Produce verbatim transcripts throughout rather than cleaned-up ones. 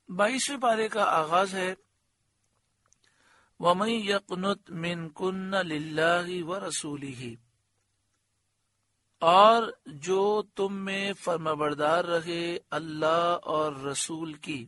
بائیسویں پارے کا آغاز ہے وَمَن يَقْنُتْ مِنْكُنَّ لِلَّهِ وَرَسُولِهِ، اور جو تم میں فرمانبردار رہے اللہ اور رسول کی،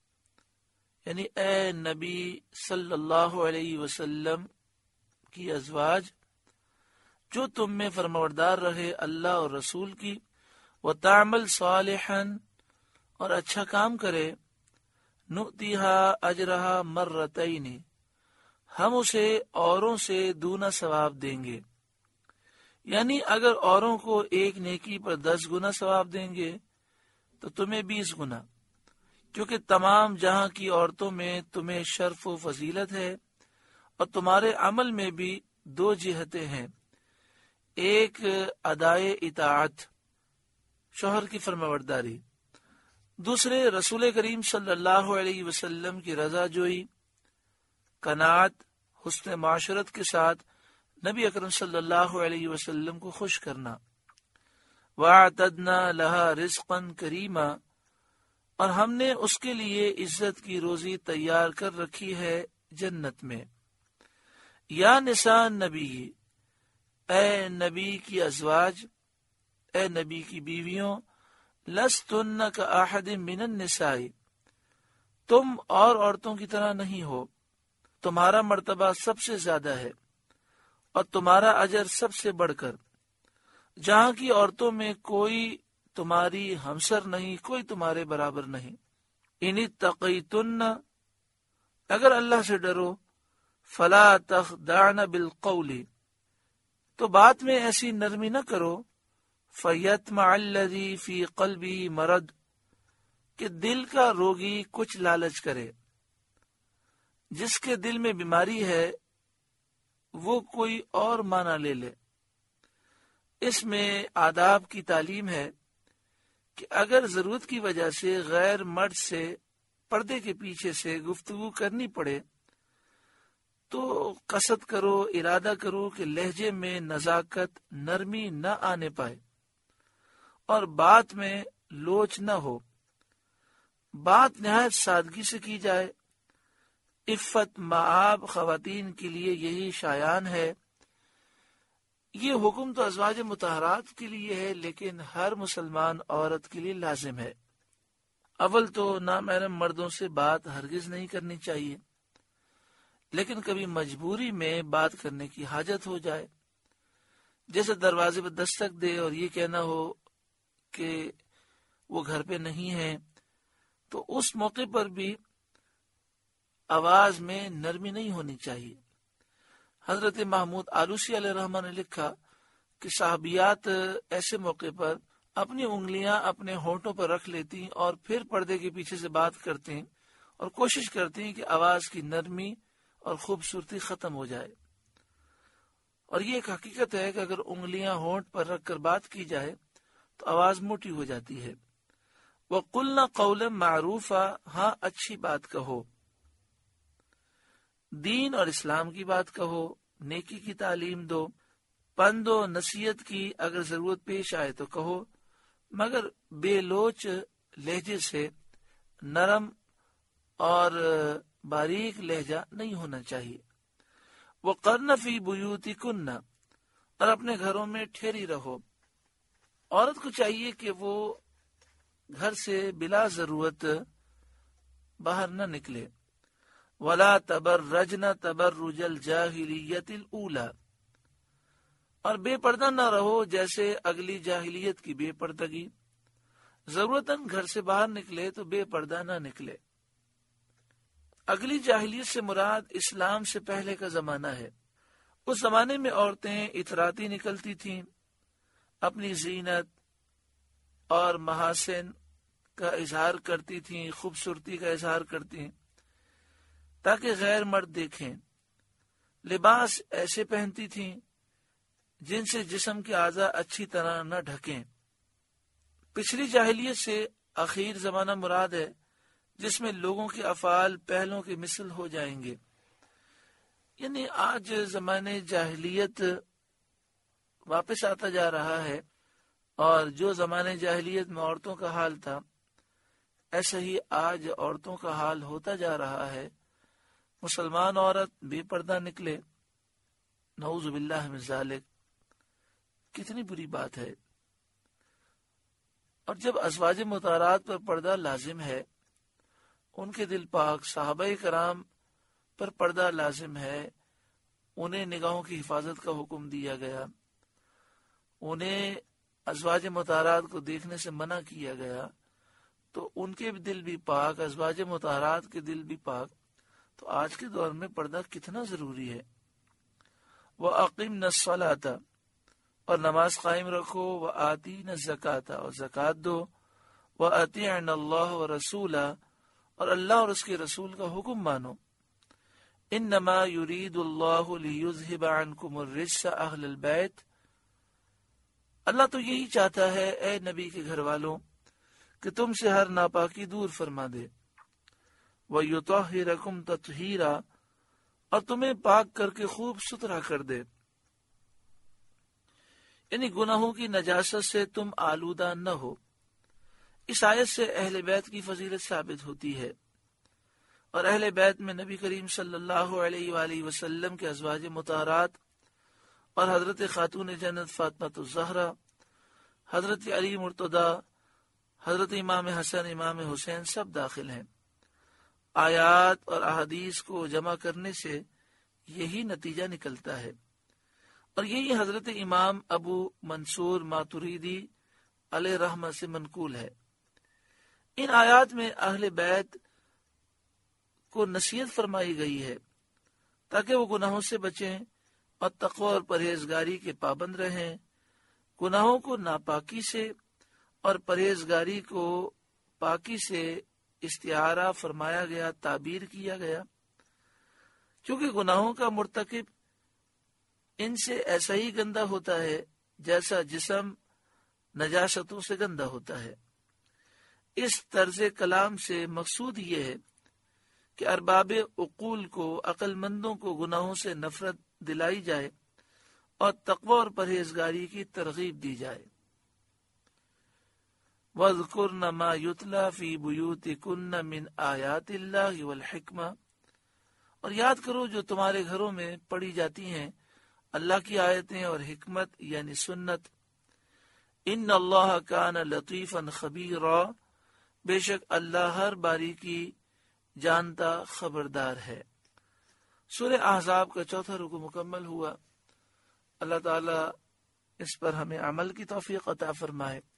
یعنی اے نبی صلی اللہ علیہ وسلم کی ازواج، جو تم میں فرمانبردار رہے اللہ اور رسول کی، وَتَعْمَلْ صَالِحًا، اور اچھا کام کرے، نُؤْتِهَا أَجْرَهَا مَرَّتَيْنِ، ہم اسے اوروں سے دونا ثواب دیں گے۔ یعنی اگر اوروں کو ایک نیکی پر دس گنا ثواب دیں گے تو تمہیں بیس گنا، کیونکہ تمام جہاں کی عورتوں میں تمہیں شرف و فضیلت ہے، اور تمہارے عمل میں بھی دو جہتیں ہیں، ایک ادائے اطاعت، شوہر کی فرمانبرداری، دوسرے رسول کریم صلی اللہ علیہ وسلم کی رضا جوئی، قناعت، حسن معاشرت کے ساتھ نبی اکرم صلی اللہ علیہ وسلم کو خوش کرنا۔ وَأَعْتَدْنَا لَهَا رِزْقًا كَرِيمًا، اور ہم نے اس کے لیے عزت کی روزی تیار کر رکھی ہے جنت میں۔ یا نساء نبی، اے نبی کی ازواج، اے نبی کی بیویوں، لستن کأحد من النساء، تم اور عورتوں کی طرح نہیں ہو، تمہارا مرتبہ سب سے زیادہ ہے اور تمہارا اجر سب سے بڑھ کر، جہاں کی عورتوں میں کوئی تمہاری ہمسر نہیں، کوئی تمہارے برابر نہیں۔ ان اتقیتن، اگر اللہ سے ڈرو، فلا تخضعن بالقول، تو بات میں ایسی نرمی نہ کرو، فیطمع الذی فی قلبہ مرض، کہ دل کا روگی کچھ لالچ کرے، جس کے دل میں بیماری ہے وہ کوئی اور معنی لے لے۔ اس میں آداب کی تعلیم ہے کہ اگر ضرورت کی وجہ سے غیر مرد سے پردے کے پیچھے سے گفتگو کرنی پڑے تو قصد کرو، ارادہ کرو کہ لہجے میں نزاکت، نرمی نہ آنے پائے اور بات میں لوچ نہ ہو، بات نہایت سادگی سے کی جائے۔ عفت مآب خواتین کے لیے یہی شایان ہے۔ یہ حکم تو ازواج مطہرات کے لیے ہے، لیکن ہر مسلمان عورت کے لیے لازم ہے۔ اول تو نامحرم مردوں سے بات ہرگز نہیں کرنی چاہیے، لیکن کبھی مجبوری میں بات کرنے کی حاجت ہو جائے، جیسے دروازے پہ دستک دے اور یہ کہنا ہو کہ وہ گھر پہ نہیں ہے، تو اس موقع پر بھی آواز میں نرمی نہیں ہونی چاہیے۔ حضرت محمود آلوسی علیہ الرحمہ نے لکھا کہ صحابیات ایسے موقع پر اپنی انگلیاں اپنے ہونٹوں پر رکھ لیتی اور پھر پردے کے پیچھے سے بات کرتی اور کوشش کرتی کہ آواز کی نرمی اور خوبصورتی ختم ہو جائے۔ اور یہ ایک حقیقت ہے کہ اگر انگلیاں ہونٹ پر رکھ کر بات کی جائے تو آواز موٹی ہو جاتی ہے۔ وَقُلْنَا قَوْلًا مَعْرُوفًا، ہاں اچھی بات کہو، دین اور اسلام کی بات کہو، نیکی کی تعلیم دو، پند و نصیحت کی اگر ضرورت پیش آئے تو کہو، مگر بے لوچ لہجے سے، نرم اور باریک لہجہ نہیں ہونا چاہیے۔ وَقَرْنَ فِي بُيُوتِكُنَّ، اور اپنے گھروں میں ٹھہری رہو۔ عورت کو چاہیے کہ وہ گھر سے بلا ضرورت باہر نہ نکلے۔ وَلَا تَبَرَّجْنَ تَبَرُّجَ الْجَاهِلِيَّةِ الْأُولَى، اور بے پردہ نہ رہو جیسے اگلی جاہلیت کی بے پردگی۔ ضرورتاً گھر سے باہر نکلے تو بے پردہ نہ نکلے۔ اگلی جاہلیت سے مراد اسلام سے پہلے کا زمانہ ہے۔ اس زمانے میں عورتیں اطراتی نکلتی تھیں، اپنی زینت اور محاسن کا اظہار کرتی تھیں، خوبصورتی کا اظہار کرتی ہیں تاکہ غیر مرد دیکھیں۔ لباس ایسے پہنتی تھیں جن سے جسم کے اعضاء اچھی طرح نہ ڈھکیں۔ پچھلی جاہلیت سے اخیر زمانہ مراد ہے جس میں لوگوں کے افعال پہلوں کے مثل ہو جائیں گے۔ یعنی آج زمانے جاہلیت واپس آتا جا رہا ہے، اور جو زمانے جاہلیت میں عورتوں کا حال تھا ایسا ہی آج عورتوں کا حال ہوتا جا رہا ہے. مسلمان عورت بے پردہ نکلے، نعوذ باللہ من ذالک، کتنی بری بات ہے. اور جب ازواج مطہرات پر پردہ لازم ہے، ان کے دل پاک صحابہ کرام پر پردہ لازم ہے، انہیں نگاہوں کی حفاظت کا حکم دیا گیا، انہیں ازواج مطہرات کو دیکھنے سے منع کیا گیا، تو ان کے دل بھی پاک، ازواج مطہرات کے دل بھی پاک. تو آج کے دور میں پردہ کتنا ضروری ہے. وَأَقِمْنَا الصَّلَاةَ، اور نماز قائم رکھو، وَآتِينَا الزَّكَاةَ، اور زکوٰۃ دو، وَأَطِيعْنَا اللَّهَ وَرَسُولَهُ، اور اللہ اور اس کے رسول کا حکم مانو. انما یرید اللہ لیذہب عنکم الرجس اہل البیت، اللہ تو یہی چاہتا ہے اے نبی کے گھر والوں کہ تم سے ہر ناپاکی دور فرما دے. وَیُطَہِّرَکُمْ تَطْہِیرًا، اور تمہیں پاک کر کے خوب ستھرا کر دے، یعنی گناہوں کی نجاست سے تم آلودہ نہ ہو. اس آیت سے اہل بیت کی فضیلت ثابت ہوتی ہے، اور اہل بیت میں نبی کریم صلی اللہ علیہ وآلہ وسلم کے ازواج مطہرات اور حضرت خاتون جنت فاطمہ الزہرا، حضرت علی مرتضی، حضرت امام حسن، امام حسین سب داخل ہیں. آیات اور احادیث کو جمع کرنے سے یہی نتیجہ نکلتا ہے، اور یہی حضرت امام ابو منصور ماتریدی علیہ رحمہ سے منقول ہے. ان آیات میں اہل بیت کو نصیحت فرمائی گئی ہے تاکہ وہ گناہوں سے بچیں اور تقوی اور پرہیزگاری کے پابند رہیں. گناہوں کو ناپاکی سے اور پرہیزگاری کو پاکی سے استعارہ فرمایا گیا، تعبیر کیا گیا، کیونکہ گناہوں کا مرتکب ان سے ایسا ہی گندا ہوتا ہے جیسا جسم نجاستوں سے گندا ہوتا ہے. اس طرز کلام سے مقصود یہ ہے کہ ارباب عقول کو، عقل مندوں کو گناہوں سے نفرت دلائی جائے اور تقوی اور پرہیزگاری کی ترغیب دی جائے. وَاذْكُرْنَ مَا يُتْلَى فِي بُيُوتِكُنَّ مِنْ آيَاتِ اللَّهِ وَالْحِكْمَةِ، اور یاد کرو جو تمہارے گھروں میں پڑھی جاتی ہیں اللہ کی آیتیں اور حکمت یعنی سنت. ان اللہ کان لطیفا خبیرا، بے شک اللہ ہر باریکی جانتا خبردار ہے. سورہ احزاب کا چوتھا رکوع مکمل ہوا. اللہ تعالی اس پر ہمیں عمل کی توفیق عطا فرمائے.